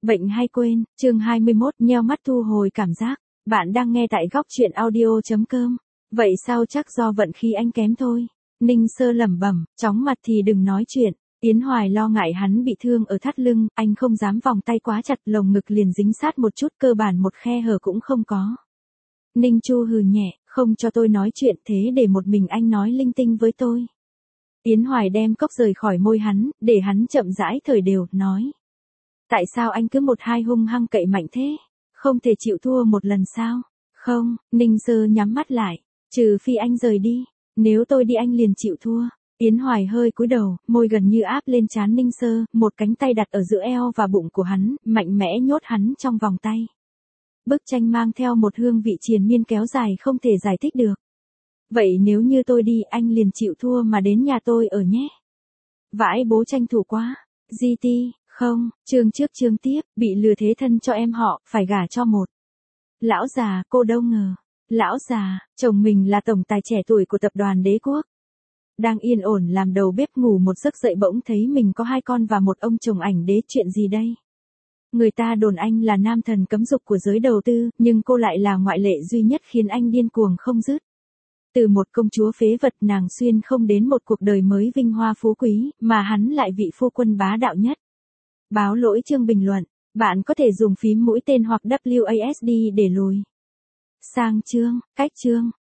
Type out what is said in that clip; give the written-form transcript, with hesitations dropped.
Bệnh hay quên, chương 21, nheo mắt thu hồi cảm giác. Bạn đang nghe tại góc truyện audio.com. Vậy sao chắc do vận khí anh kém thôi. Ninh Sơ lẩm bẩm, chóng mặt thì đừng nói chuyện. Yến Hoài lo ngại hắn bị thương ở thắt lưng, anh không dám vòng tay quá chặt, lồng ngực liền dính sát một chút, cơ bản một khe hở cũng không có. Ninh Chu hừ nhẹ, không cho tôi nói chuyện, thế để một mình anh nói linh tinh với tôi. Yến Hoài đem cốc rời khỏi môi hắn, để hắn chậm rãi thở đều, nói. Tại sao anh cứ một hai hung hăng cậy mạnh thế? Không thể chịu thua một lần sao? Không, Ninh Sơ nhắm mắt lại. Trừ phi anh rời đi. Nếu tôi đi anh liền chịu thua. Yến Hoài hơi cúi đầu, môi gần như áp lên trán Ninh Sơ, một cánh tay đặt ở giữa eo và bụng của hắn, mạnh mẽ nhốt hắn trong vòng tay. Bức tranh mang theo một hương vị triền miên kéo dài không thể giải thích được. Vậy nếu như tôi đi anh liền chịu thua mà đến nhà tôi ở nhé. Vãi bố tranh thủ quá. GT. Không, chương trước chương tiếp, bị lừa thế thân cho em họ, phải gả cho một. Lão già, cô đâu ngờ. Lão già, chồng mình là tổng tài trẻ tuổi của tập đoàn Đế Quốc. Đang yên ổn làm đầu bếp ngủ một giấc dậy bỗng thấy mình có 2 con và một ông chồng ảnh đế, chuyện gì đây? Người ta đồn anh là nam thần cấm dục của giới đầu tư, nhưng cô lại là ngoại lệ duy nhất khiến anh điên cuồng không dứt. Từ một công chúa phế vật nàng xuyên không đến một cuộc đời mới vinh hoa phú quý, mà hắn lại vị phu quân bá đạo nhất. Báo lỗi chương bình luận, bạn có thể dùng phím mũi tên hoặc WASD để lùi sang chương, cách chương.